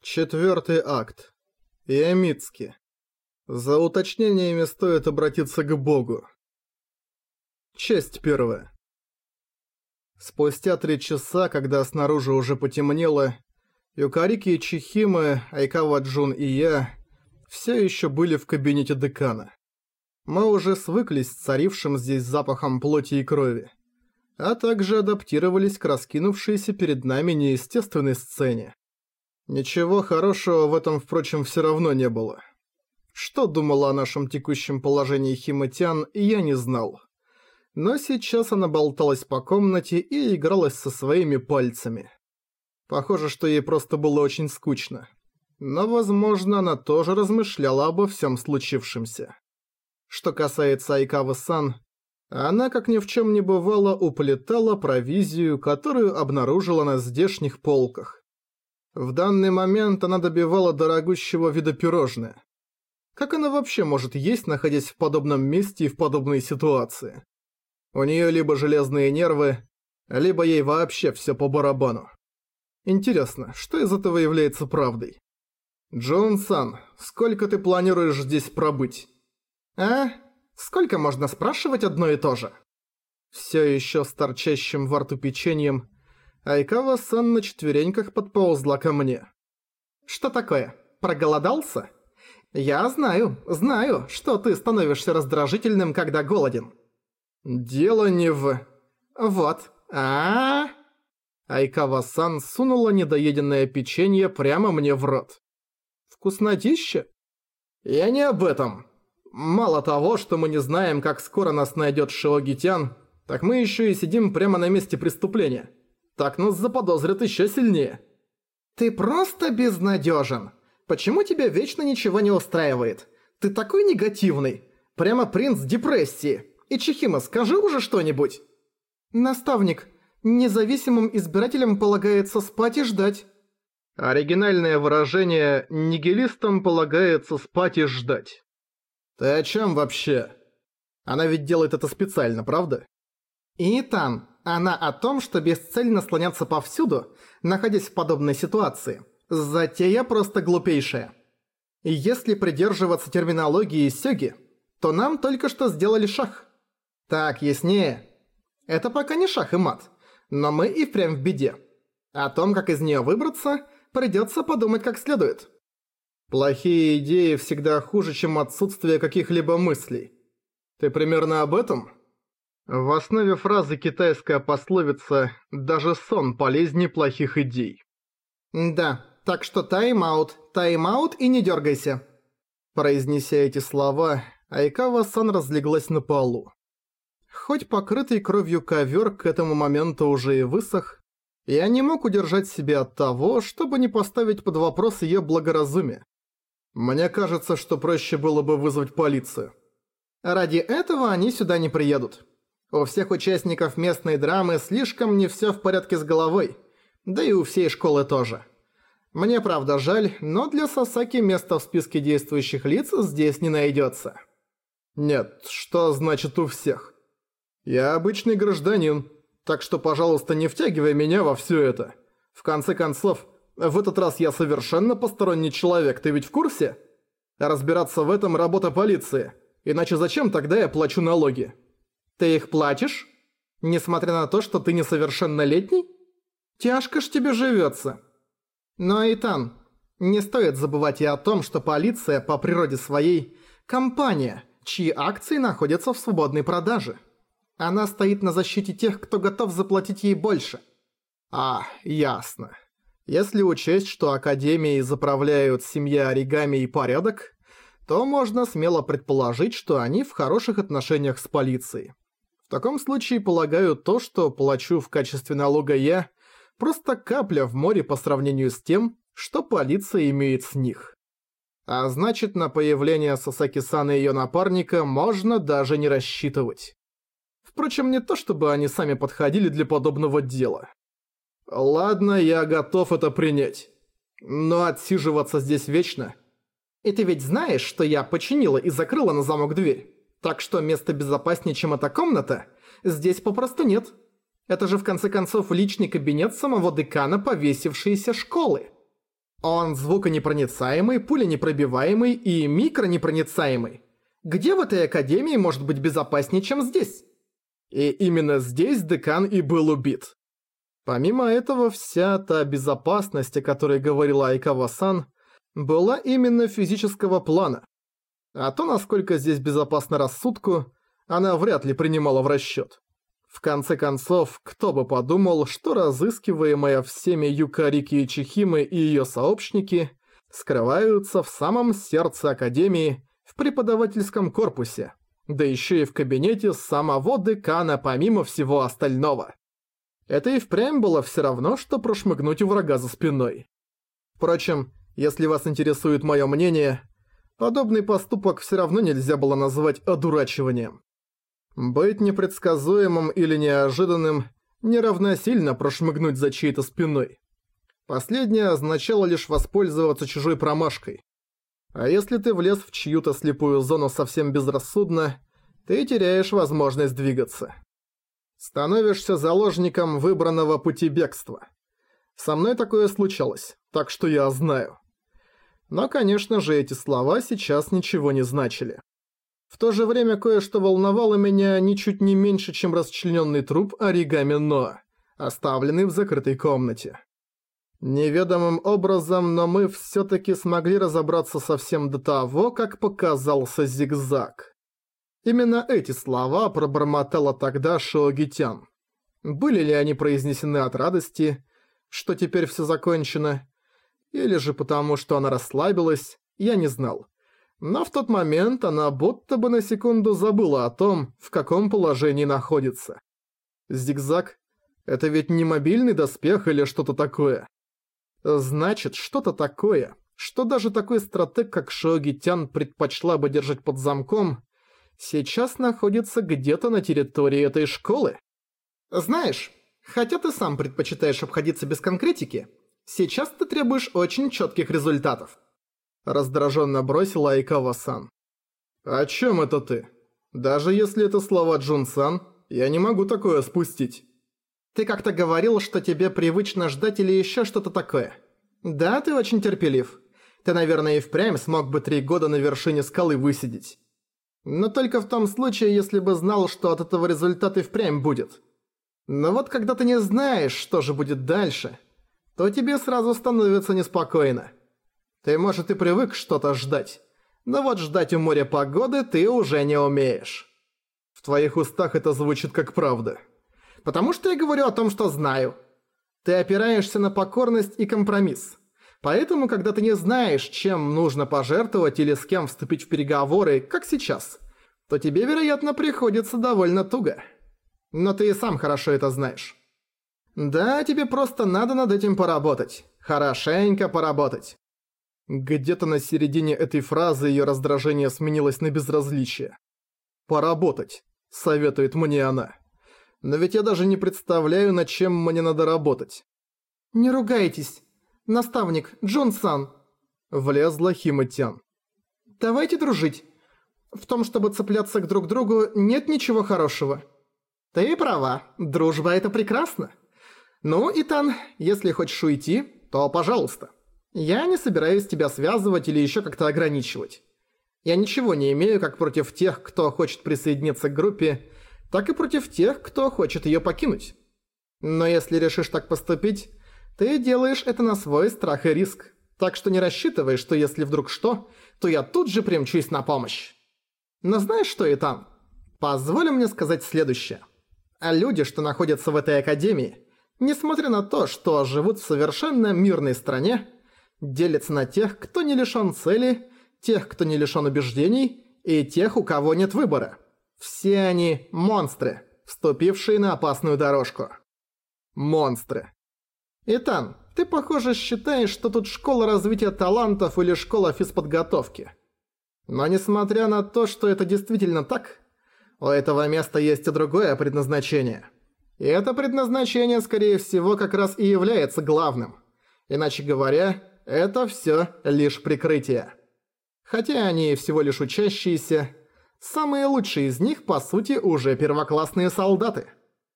Четвертый акт. Ямицки. За уточнениями стоит обратиться к Богу. Часть первая. Спустя 3 часа, когда снаружи уже потемнело, Юкарики и Чихиме, Айкава-джун и я все еще были в кабинете декана. Мы уже свыклись с царившим здесь запахом плоти и крови, а также адаптировались к раскинувшейся перед нами неестественной сцене. Ничего хорошего в этом, впрочем, все равно не было. Что думала о нашем текущем положении Химе-тян, я не знал. Но сейчас она болталась по комнате и игралась со своими пальцами. Похоже, что ей просто было очень скучно. Но, возможно, она тоже размышляла обо всем случившемся. Что касается Айкавы-сан, она, как ни в чем не бывало, уплетала провизию, которую обнаружила на здешних полках. В данный момент она добивала дорогущего вида пирожное. Как она вообще может есть, находясь в подобном месте и в подобной ситуации? У нее либо железные нервы, либо ей вообще все по барабану. Интересно, что из этого является правдой? Джон-сан, сколько ты планируешь здесь пробыть? А? Сколько можно спрашивать одно и то же? Все еще с торчащим во рту печеньем, Айкава-сан на четвереньках подползла ко мне. «Что такое? Проголодался? Я знаю, что ты становишься раздражительным, когда голоден». «Дело не в...» «Вот. Айкава-сан сунула недоеденное печенье прямо мне в рот. «Вкуснотища?» «Я не об этом. Мало того, что мы не знаем, как скоро нас найдет Шиоги-тян, так мы еще и сидим прямо на месте преступления. Так нас заподозрят еще сильнее». «Ты просто безнадежен. Почему тебя вечно ничего не устраивает? Ты такой негативный. Прямо принц депрессии. И Чихиме, скажи уже что-нибудь». «Наставник, независимым избирателям полагается спать и ждать». Оригинальное выражение «нигилистам полагается спать и ждать». «Ты о чем вообще? Она ведь делает это специально, правда?» И там, она о том, что бесцельно слоняться повсюду, находясь в подобной ситуации. Затея просто глупейшая. И если придерживаться терминологии сёги, то нам только что сделали шах. Так, яснее. Это пока не шах и мат, но мы и впрямь в беде. О том, как из неё выбраться, придётся подумать как следует. Плохие идеи всегда хуже, чем отсутствие каких-либо мыслей. Ты примерно об этом? В основе фразы китайская пословица «даже сон полезнее плохих идей». Да, так что тайм-аут и не дергайся. Произнеся эти слова, Айкава-сан разлеглась на полу. Хоть покрытый кровью ковер к этому моменту уже и высох, я не мог удержать себя от того, чтобы не поставить под вопрос ее благоразумие. Мне кажется, что проще было бы вызвать полицию. Ради этого они сюда не приедут. У всех участников местной драмы слишком не всё в порядке с головой, да и у всей школы тоже. Мне правда жаль, но для Сасаки места в списке действующих лиц здесь не найдётся. Нет, что значит у всех? Я обычный гражданин, так что, пожалуйста, не втягивай меня во всё это. В конце концов, в этот раз я совершенно посторонний человек, ты ведь в курсе? Разбираться в этом работа полиции, иначе зачем тогда я плачу налоги? Ты их платишь? Несмотря на то, что ты несовершеннолетний? Тяжко ж тебе живётся. Но, Итан, не стоит забывать и о том, что полиция по природе своей – компания, чьи акции находятся в свободной продаже. Она стоит на защите тех, кто готов заплатить ей больше. Ясно. Если учесть, что Академией заправляют семья Оригами и порядок, то можно смело предположить, что они в хороших отношениях с полицией. В таком случае, полагаю, то, что плачу в качестве налога я, просто капля в море по сравнению с тем, что полиция имеет с них. А значит, на появление Сасаки-сан и её напарника можно даже не рассчитывать. Впрочем, не то чтобы они сами подходили для подобного дела. Ладно, я готов это принять. Но отсиживаться здесь вечно... И ты ведь знаешь, что я починила и закрыла на замок дверь? Так что место безопаснее, чем эта комната, здесь попросту нет. Это же в конце концов личный кабинет самого декана повесившейся школы. Он звуконепроницаемый, пуленепробиваемый и микронепроницаемый. Где в этой академии может быть безопаснее, чем здесь? И именно здесь декан и был убит. Помимо этого, вся та безопасность, о которой говорила Айкава-сан, была именно физического плана. А то, насколько здесь безопасно рассудку, она вряд ли принимала в расчет. В конце концов, кто бы подумал, что разыскиваемая всеми Юкарики Ичихимы и её сообщники скрываются в самом сердце Академии, в преподавательском корпусе, да ещё и в кабинете самого декана помимо всего остального. Это и впрямь было всё равно, что прошмыгнуть у врага за спиной. Впрочем, если вас интересует моё мнение, подобный поступок всё равно нельзя было назвать одурачиванием. Быть непредсказуемым или неожиданным не равносильно прошмыгнуть за чьей-то спиной. Последнее означало лишь воспользоваться чужой промашкой. А если ты влез в чью-то слепую зону совсем безрассудно, ты теряешь возможность двигаться. Становишься заложником выбранного пути бегства. Со мной такое случалось, так что я знаю. Но, конечно же, эти слова сейчас ничего не значили. В то же время кое-что волновало меня ничуть не меньше, чем расчлененный труп Оригами Ноа, оставленный в закрытой комнате. Неведомым образом, но мы всё-таки смогли разобраться совсем до того, как показался зигзаг. Именно эти слова пробормотала тогда Шоугитян. Были ли они произнесены от радости, что теперь всё закончено, или же потому, что она расслабилась, я не знал. Но в тот момент она будто бы на секунду забыла о том, в каком положении находится. Зигзаг — это ведь не мобильный доспех или что-то такое. Значит, что-то такое, что даже такой стратег, как Шоугитян, предпочла бы держать под замком, сейчас находится где-то на территории этой школы. Знаешь, хотя ты сам предпочитаешь обходиться без конкретики, сейчас ты требуешь очень чётких результатов. Раздраженно бросила Айкава-сан. «О чём это ты? Даже если это слова Джун-сан, я не могу такое спустить». Ты как-то говорил, что тебе привычно ждать или ещё что-то такое. Да, ты очень терпелив. Ты, наверное, и впрямь смог бы 3 года на вершине скалы высидеть. Но только в том случае, если бы знал, что от этого результат и впрямь будет. Но вот когда ты не знаешь, что же будет дальше, то тебе сразу становится неспокойно. Ты, может, и привык что-то ждать, но вот ждать у моря погоды ты уже не умеешь. В твоих устах это звучит как правда. Потому что я говорю о том, что знаю. Ты опираешься на покорность и компромисс. Поэтому, когда ты не знаешь, чем нужно пожертвовать или с кем вступить в переговоры, как сейчас, то тебе, вероятно, приходится довольно туго. Но ты и сам хорошо это знаешь. Да, тебе просто надо над этим поработать. Хорошенько поработать. Где-то на середине этой фразы её раздражение сменилось на безразличие. «Поработать», — советует мне она. Но ведь я даже не представляю, над чем мне надо работать. «Не ругайтесь, наставник Джун-сан», — влезла Хима-тян. «Давайте дружить. В том, чтобы цепляться к друг другу, нет ничего хорошего». «Ты права, дружба — это прекрасно. Ну, Итан, если хочешь уйти, то пожалуйста. Я не собираюсь тебя связывать или ещё как-то ограничивать. Я ничего не имею как против тех, кто хочет присоединиться к группе, так и против тех, кто хочет её покинуть. Но если решишь так поступить, ты делаешь это на свой страх и риск. Так что не рассчитывай, что если вдруг что, то я тут же примчусь на помощь. Но знаешь что, Итан? Позволь мне сказать следующее. А люди, что находятся в этой академии, несмотря на то, что живут в совершенно мирной стране, делятся на тех, кто не лишён цели, тех, кто не лишён убеждений, и тех, у кого нет выбора. Все они монстры, вступившие на опасную дорожку. Монстры. Итан, ты, похоже, считаешь, что тут школа развития талантов или школа физподготовки. Но несмотря на то, что это действительно так, у этого места есть и другое предназначение. И это предназначение, скорее всего, как раз и является главным. Иначе говоря, это всё лишь прикрытие. Хотя они всего лишь учащиеся, самые лучшие из них, по сути, уже первоклассные солдаты.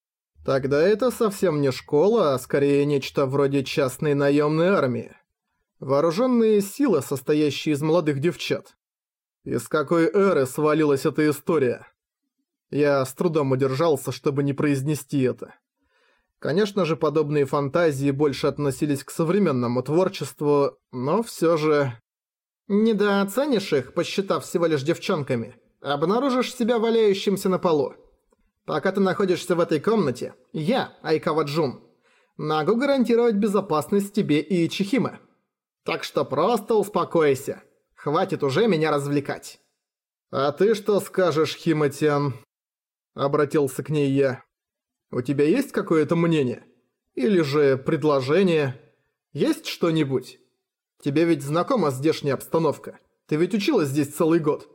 Тогда это совсем не школа, а скорее нечто вроде частной наёмной армии. Вооруженные силы, состоящие из молодых девчат. Из какой эры свалилась эта история? Я с трудом удержался, чтобы не произнести это. Конечно же, подобные фантазии больше относились к современному творчеству, но всё же... Недооценишь их, посчитав всего лишь девчонками. Обнаружишь себя валяющимся на полу. Пока ты находишься в этой комнате, я, Айкава Джун, могу гарантировать безопасность тебе и Чихиме. Так что просто успокойся. Хватит уже меня развлекать. «А ты что скажешь, Хима-тян?» Обратился к ней я. «У тебя есть какое-то мнение? Или же предложение? Есть что-нибудь? Тебе ведь знакома здешняя обстановка. Ты ведь училась здесь целый год».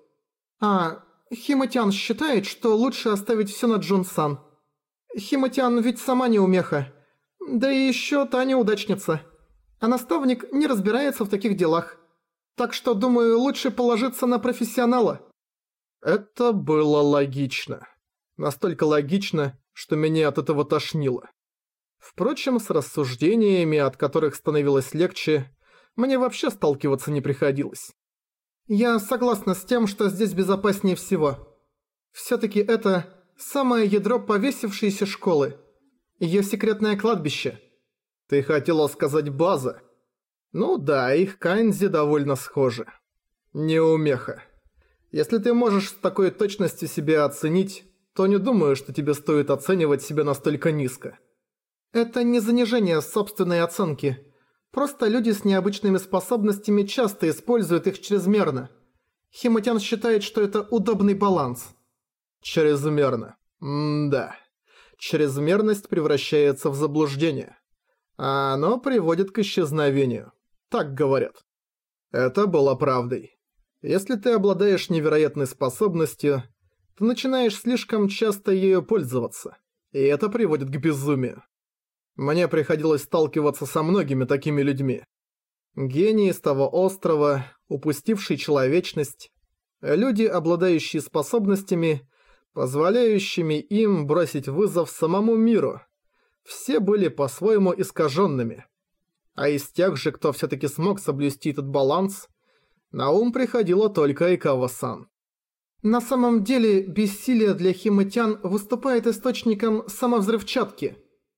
Хима-тян считает, что лучше оставить всё на Джун-сан. Хима-тян ведь сама неумеха. Да и ещё та неудачница. А наставник не разбирается в таких делах. Так что, думаю, лучше положиться на профессионала. Это было логично. Настолько логично, что меня от этого тошнило. Впрочем, с рассуждениями, от которых становилось легче, мне вообще сталкиваться не приходилось. Я согласна с тем, что здесь безопаснее всего. Всё-таки это самое ядро повесившейся школы. Её секретное кладбище. Ты хотела сказать база? Ну да, их канзи довольно схожи. Неумеха. Если ты можешь с такой точностью себя оценить, то не думаю, что тебе стоит оценивать себя настолько низко. Это не занижение собственной оценки. Просто люди с необычными способностями часто используют их чрезмерно. Хима-тян считает, что это удобный баланс. Чрезмерно. Да. Чрезмерность превращается в заблуждение. А оно приводит к исчезновению. Так говорят. Это было правдой. Если ты обладаешь невероятной способностью, ты начинаешь слишком часто ею пользоваться, и это приводит к безумию. Мне приходилось сталкиваться со многими такими людьми. Гении с того острова, упустившие человечность, люди, обладающие способностями, позволяющими им бросить вызов самому миру, все были по-своему искаженными. А из тех же, кто все-таки смог соблюсти этот баланс, на ум приходило только Айкава-сан. На самом деле, бессилие для Хима-тян выступает источником самовзрывчатки.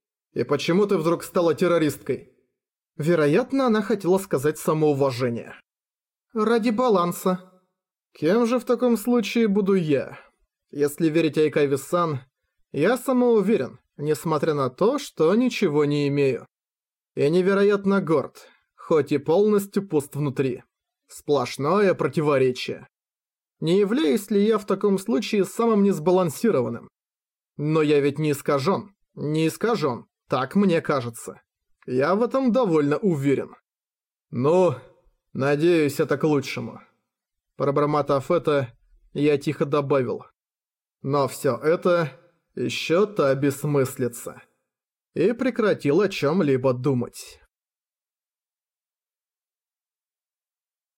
И почему ты вдруг стала террористкой? Вероятно, она хотела сказать самоуважение. Ради баланса. Кем же в таком случае буду я? Если верить Айкаве-сан, я самоуверен, несмотря на то, что ничего не имею. Я невероятно горд, хоть и полностью пуст внутри. Сплошное противоречие. Не являюсь ли я в таком случае самым несбалансированным? Но я ведь не искажен. Не искажен, так мне кажется. Я в этом довольно уверен. Ну, надеюсь, это к лучшему. Пробормотав это, я тихо добавил. Но всё это ещё та бессмыслица. И прекратил о чём-либо думать.